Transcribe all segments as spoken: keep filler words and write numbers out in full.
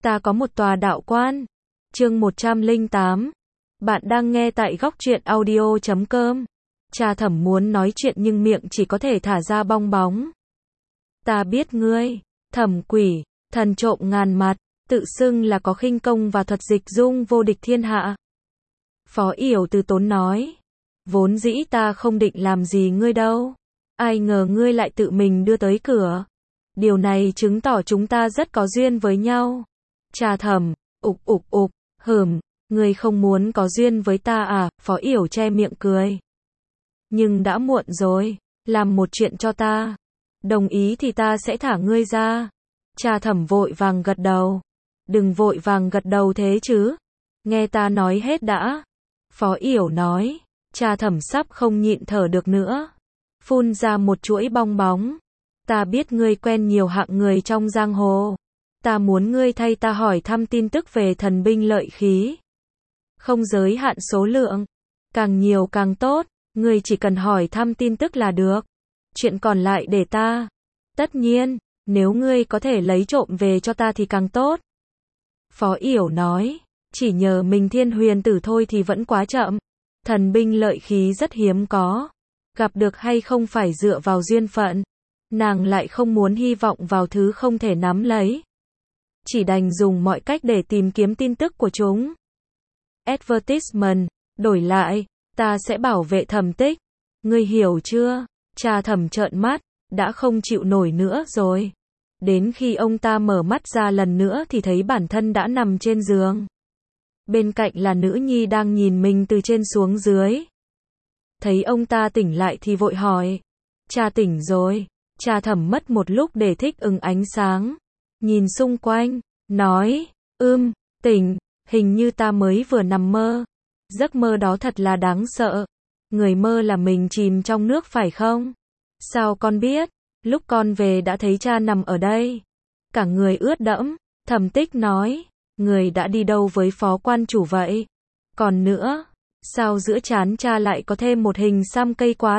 Ta có một tòa đạo quan. Chương một trăm lẻ tám. Bạn đang nghe tại góc truyện audio chấm com. Cha Thẩm muốn nói chuyện nhưng miệng chỉ có thể thả ra bong bóng. Ta biết ngươi, Thẩm quỷ, thần trộm ngàn mặt, tự xưng là có khinh công và thuật dịch dung vô địch thiên hạ. Phó Yểu từ tốn nói. Vốn dĩ ta không định làm gì ngươi đâu. Ai ngờ ngươi lại tự mình đưa tới cửa. Điều này chứng tỏ chúng ta rất có duyên với nhau. Cha Thẩm, ục ục ục, hừm, ngươi không muốn có duyên với ta à? Phó Yểu che miệng cười. Nhưng đã muộn rồi, làm một chuyện cho ta. Đồng ý thì ta sẽ thả ngươi ra. Cha Thẩm vội vàng gật đầu. Đừng vội vàng gật đầu thế chứ. Nghe ta nói hết đã. Phó Yểu nói. Cha Thẩm sắp không nhịn thở được nữa. Phun ra một chuỗi bong bóng. Ta biết ngươi quen nhiều hạng người trong giang hồ. Ta muốn ngươi thay ta hỏi thăm tin tức về thần binh lợi khí. Không giới hạn số lượng. Càng nhiều càng tốt. Ngươi chỉ cần hỏi thăm tin tức là được. Chuyện còn lại để ta. Tất nhiên, nếu ngươi có thể lấy trộm về cho ta thì càng tốt. Phó Yểu nói. Chỉ nhờ mình Thiên Huyền Tử thôi thì vẫn quá chậm. Thần binh lợi khí rất hiếm có. Gặp được hay không phải dựa vào duyên phận. Nàng lại không muốn hy vọng vào thứ không thể nắm lấy. Chỉ đành dùng mọi cách để tìm kiếm tin tức của chúng. Advertisement, đổi lại, ta sẽ bảo vệ Thẩm Tích. Ngươi hiểu chưa? Cha Thẩm trợn mắt, đã không chịu nổi nữa rồi. Đến khi ông ta mở mắt ra lần nữa thì thấy bản thân đã nằm trên giường. Bên cạnh là nữ nhi đang nhìn mình từ trên xuống dưới. Thấy ông ta tỉnh lại thì vội hỏi. Cha tỉnh rồi. Cha Thẩm mất một lúc để thích ứng ánh sáng. Nhìn xung quanh, nói, ưm, tỉnh, hình như ta mới vừa nằm mơ. Giấc mơ đó thật là đáng sợ. Người mơ là mình chìm trong nước phải không? Sao con biết? Lúc con về đã thấy cha nằm ở đây. Cả người ướt đẫm. Thẩm Tích nói, người đã đi đâu với Phó quan chủ vậy? Còn nữa, sao giữa trán cha lại có thêm một hình xăm cây quạt?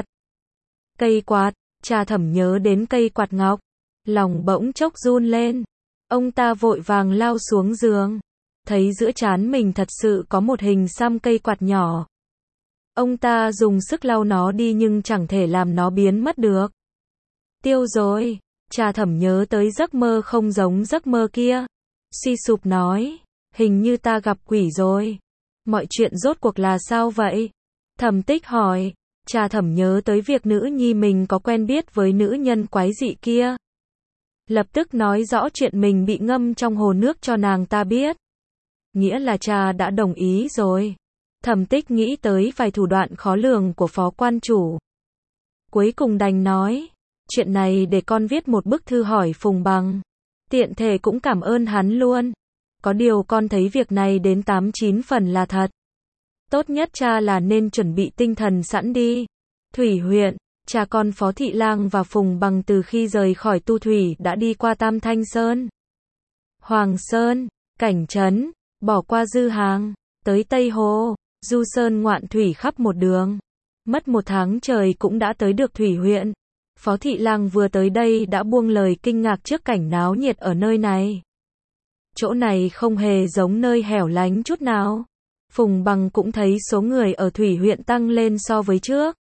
Cây quạt, cha Thẩm nhớ đến cây quạt ngọc. Lòng bỗng chốc run lên. Ông ta vội vàng lao xuống giường. Thấy giữa trán mình thật sự có một hình xăm cây quạt nhỏ. Ông ta dùng sức lau nó đi nhưng chẳng thể làm nó biến mất được. Tiêu rồi. Cha Thẩm nhớ tới giấc mơ không giống giấc mơ kia. Suy sụp nói. Hình như ta gặp quỷ rồi. Mọi chuyện rốt cuộc là sao vậy? Thẩm Tích hỏi. Cha Thẩm nhớ tới việc nữ nhi mình có quen biết với nữ nhân quái dị kia. Lập tức nói rõ chuyện mình bị ngâm trong hồ nước cho nàng ta biết. Nghĩa là cha đã đồng ý rồi. Thẩm Tích nghĩ tới vài thủ đoạn khó lường của Phó quan chủ. Cuối cùng đành nói. Chuyện này để con viết một bức thư hỏi Phùng Bằng. Tiện thể cũng cảm ơn hắn luôn. Có điều con thấy việc này đến tám chín phần là thật. Tốt nhất cha là nên chuẩn bị tinh thần sẵn đi. Thủy huyện, cha con Phó Thị Lang và Phùng Bằng từ khi rời khỏi Tu Thủy đã đi qua Tam Thanh Sơn, Hoàng Sơn, Cảnh Trấn, bỏ qua Dư Hàng, tới Tây Hồ, du sơn ngoạn thủy khắp một đường. Mất một tháng trời cũng đã tới được Thủy huyện. Phó Thị Lang vừa tới đây đã buông lời kinh ngạc trước cảnh náo nhiệt ở nơi này. Chỗ này không hề giống nơi hẻo lánh chút nào. Phùng Bằng cũng thấy số người ở Thủy huyện tăng lên so với trước.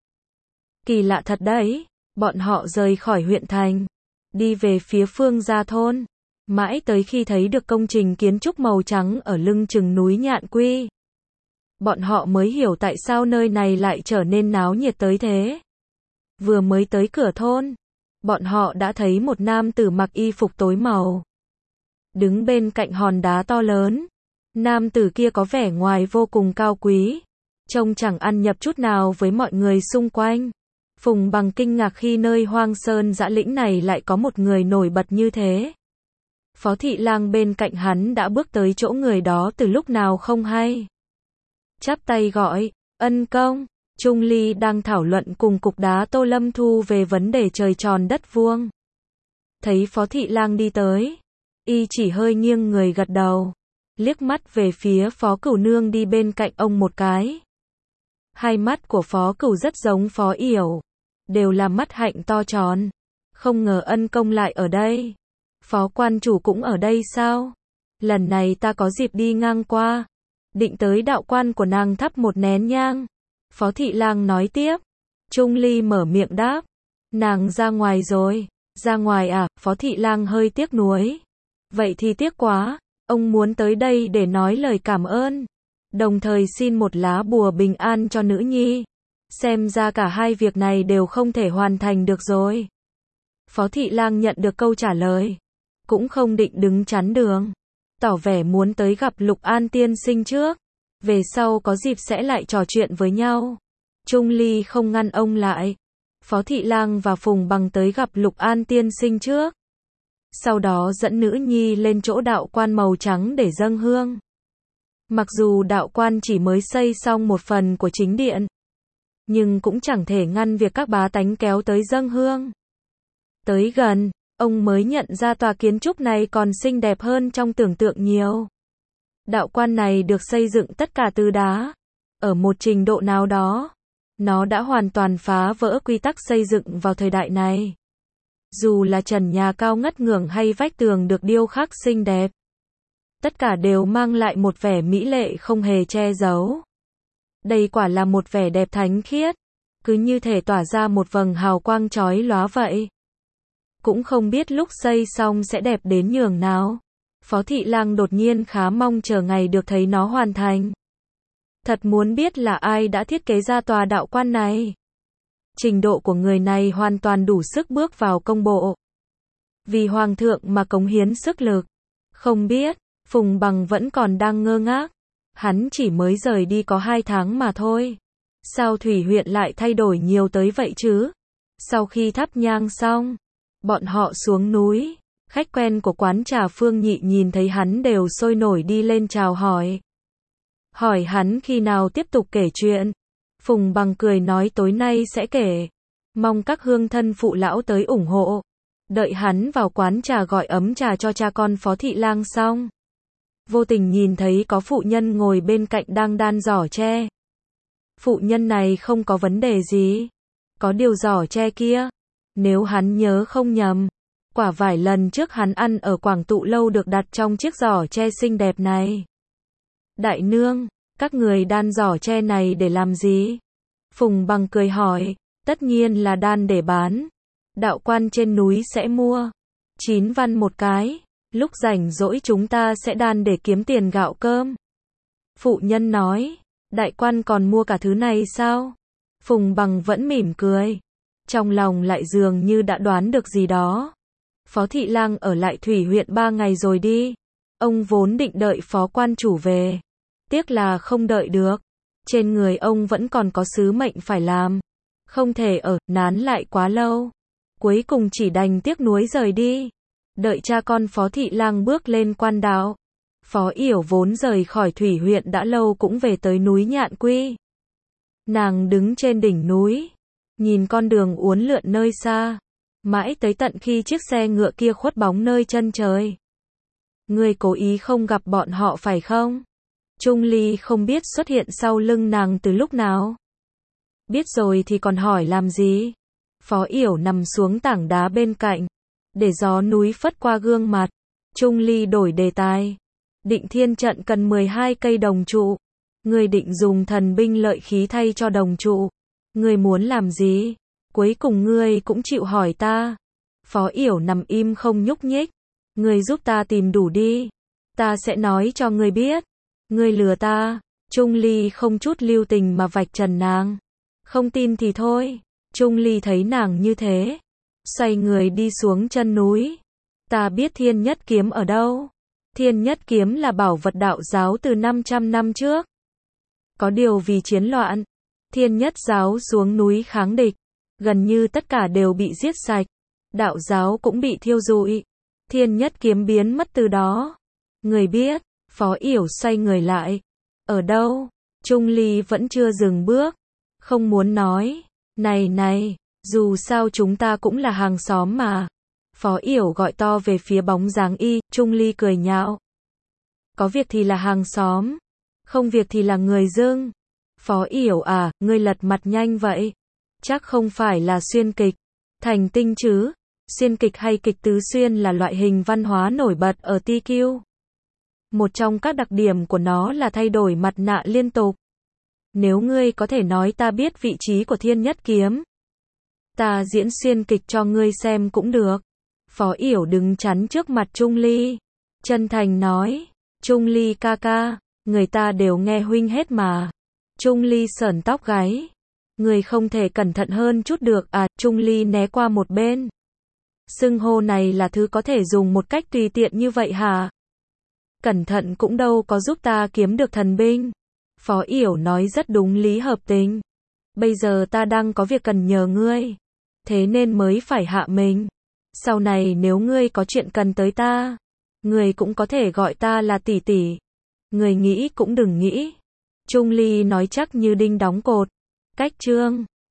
Kỳ lạ thật đấy. Bọn họ rời khỏi huyện thành, đi về phía Phương Gia thôn. Mãi tới khi thấy được công trình kiến trúc màu trắng ở lưng chừng núi Nhạn Quy. Bọn họ mới hiểu tại sao nơi này lại trở nên náo nhiệt tới thế. Vừa mới tới cửa thôn, bọn họ đã thấy một nam tử mặc y phục tối màu. Đứng bên cạnh hòn đá to lớn. Nam tử kia có vẻ ngoài vô cùng cao quý. Trông chẳng ăn nhập chút nào với mọi người xung quanh. Phùng Bằng kinh ngạc khi nơi hoang sơn dã lĩnh này lại có một người nổi bật như thế. Phó Thị Lang bên cạnh hắn đã bước tới chỗ người đó từ lúc nào không hay. Chắp tay gọi, ân công. Trung Ly đang thảo luận cùng cục đá Tô Lâm Thu về vấn đề trời tròn đất vuông. Thấy Phó Thị Lang đi tới, y chỉ hơi nghiêng người gật đầu, liếc mắt về phía Phó Cửu Nương đi bên cạnh ông một cái. Hai mắt của Phó Cửu rất giống Phó Yểu, đều là mắt hạnh to tròn. Không ngờ ân công lại ở đây. Phó quan chủ cũng ở đây sao? Lần này ta có dịp đi ngang qua, định tới đạo quan của nàng thắp một nén nhang. Phó Thị Lang nói tiếp. Trung Ly mở miệng đáp. Nàng ra ngoài rồi. Ra ngoài à? Phó Thị Lang hơi tiếc nuối. Vậy thì tiếc quá, ông muốn tới đây để nói lời cảm ơn, đồng thời xin một lá bùa bình an cho nữ nhi. Xem ra cả hai việc này đều không thể hoàn thành được rồi. Phó Thị Lang nhận được câu trả lời, cũng không định đứng chắn đường, tỏ vẻ muốn tới gặp Lục An tiên sinh trước, về sau có dịp sẽ lại trò chuyện với nhau. Trung Ly không ngăn ông lại. Phó Thị Lang và Phùng Bằng tới gặp Lục An tiên sinh trước, sau đó dẫn nữ nhi lên chỗ đạo quan màu trắng để dâng hương. Mặc dù đạo quan chỉ mới xây xong một phần của chính điện, nhưng cũng chẳng thể ngăn việc các bá tánh kéo tới dâng hương. Tới gần, ông mới nhận ra tòa kiến trúc này còn xinh đẹp hơn trong tưởng tượng nhiều. Đạo quan này được xây dựng tất cả từ đá. Ở một trình độ nào đó, nó đã hoàn toàn phá vỡ quy tắc xây dựng vào thời đại này. Dù là trần nhà cao ngất ngưởng hay vách tường được điêu khắc xinh đẹp, tất cả đều mang lại một vẻ mỹ lệ không hề che giấu. Đây quả là một vẻ đẹp thánh khiết, cứ như thể tỏa ra một vầng hào quang chói lóa vậy. Cũng không biết lúc xây xong sẽ đẹp đến nhường nào. Phó Thị Lang đột nhiên khá mong chờ ngày được thấy nó hoàn thành. Thật muốn biết là ai đã thiết kế ra tòa đạo quan này. Trình độ của người này hoàn toàn đủ sức bước vào công bộ, vì hoàng thượng mà cống hiến sức lực. Không biết, Phùng Bằng vẫn còn đang ngơ ngác. Hắn chỉ mới rời đi có hai tháng mà thôi. Sao Thủy huyện lại thay đổi nhiều tới vậy chứ? Sau khi thắp nhang xong, bọn họ xuống núi. Khách quen của quán trà Phương Nhị nhìn thấy hắn đều sôi nổi đi lên chào hỏi. Hỏi hắn khi nào tiếp tục kể chuyện. Phùng Bằng cười nói tối nay sẽ kể. Mong các hương thân phụ lão tới ủng hộ. Đợi hắn vào quán trà gọi ấm trà cho cha con Phó Thị Lang xong, vô tình nhìn thấy có phụ nhân ngồi bên cạnh đang đan giỏ tre. Phụ nhân này không có vấn đề gì. Có điều giỏ tre kia, nếu hắn nhớ không nhầm, quả vải lần trước hắn ăn ở Quảng Tụ Lâu được đặt trong chiếc giỏ tre xinh đẹp này. Đại nương, các người đan giỏ tre này để làm gì? Phùng Bằng cười hỏi. Tất nhiên là đan để bán. Đạo quan trên núi sẽ mua. Chín văn một cái. Lúc rảnh rỗi chúng ta sẽ đan để kiếm tiền gạo cơm. Phụ nhân nói. Đại quan còn mua cả thứ này sao? Phùng Bằng vẫn mỉm cười. Trong lòng lại dường như đã đoán được gì đó. Phó Thị Lang ở lại Thủy huyện ba ngày rồi đi. Ông vốn định đợi phó quan chủ về. Tiếc là không đợi được. Trên người ông vẫn còn có sứ mệnh phải làm. Không thể ở, nán lại quá lâu. Cuối cùng chỉ đành tiếc nuối rời đi. Đợi cha con Phó Thị Lang bước lên quan đạo. Phó Yểu vốn rời khỏi Thủy huyện đã lâu cũng về tới núi Nhạn Quy. Nàng đứng trên đỉnh núi, nhìn con đường uốn lượn nơi xa, mãi tới tận khi chiếc xe ngựa kia khuất bóng nơi chân trời. Ngươi cố ý không gặp bọn họ phải không? Trung Ly không biết xuất hiện sau lưng nàng từ lúc nào. Biết rồi thì còn hỏi làm gì? Phó Yểu nằm xuống tảng đá bên cạnh, để gió núi phất qua gương mặt. Trung Ly đổi đề tài. Định Thiên trận cần mười hai cây đồng trụ. Ngươi định dùng thần binh lợi khí thay cho đồng trụ. Ngươi muốn làm gì? Cuối cùng ngươi cũng chịu hỏi ta. Phó Yểu nằm im không nhúc nhích. Ngươi giúp ta tìm đủ đi. Ta sẽ nói cho ngươi biết. Ngươi lừa ta. Trung Ly không chút lưu tình mà vạch trần nàng. Không tin thì thôi. Trung Ly thấy nàng như thế, xoay người đi xuống chân núi. Ta biết Thiên Nhất Kiếm ở đâu. Thiên Nhất Kiếm là bảo vật đạo giáo từ năm trăm năm trước. Có điều vì chiến loạn, Thiên Nhất giáo xuống núi kháng địch, gần như tất cả đều bị giết sạch. Đạo giáo cũng bị thiêu rụi. Thiên Nhất Kiếm biến mất từ đó. Người biết? Phó Yểu xoay người lại. Ở đâu? Trung Ly vẫn chưa dừng bước. Không muốn nói. Này này, dù sao chúng ta cũng là hàng xóm mà. Phó Yểu gọi to về phía bóng dáng y. Trung Ly cười nhạo. Có việc thì là hàng xóm, không việc thì là người dưng. Phó Yểu à, ngươi lật mặt nhanh vậy. Chắc không phải là xuyên kịch, thành tinh chứ. Xuyên kịch hay kịch tứ xuyên là loại hình văn hóa nổi bật ở T Q. Một trong các đặc điểm của nó là thay đổi mặt nạ liên tục. Nếu ngươi có thể nói ta biết vị trí của Thiên Nhất Kiếm, ta diễn xuyên kịch cho ngươi xem cũng được. Phó Yểu đứng chắn trước mặt Trung Ly, chân thành nói, Trung Ly ca ca, người ta đều nghe huynh hết mà. Trung Ly sởn tóc gáy, người không thể cẩn thận hơn chút được à? Trung Ly né qua một bên. Xưng hô này là thứ có thể dùng một cách tùy tiện như vậy hả? Cẩn thận cũng đâu có giúp ta kiếm được thần binh. Phó Yểu nói rất đúng lý hợp tình. Bây giờ ta đang có việc cần nhờ ngươi, thế nên mới phải hạ mình. Sau này nếu ngươi có chuyện cần tới ta, ngươi cũng có thể gọi ta là tỷ tỷ. Ngươi nghĩ cũng đừng nghĩ. Trung Ly nói chắc như đinh đóng cột. Cách chương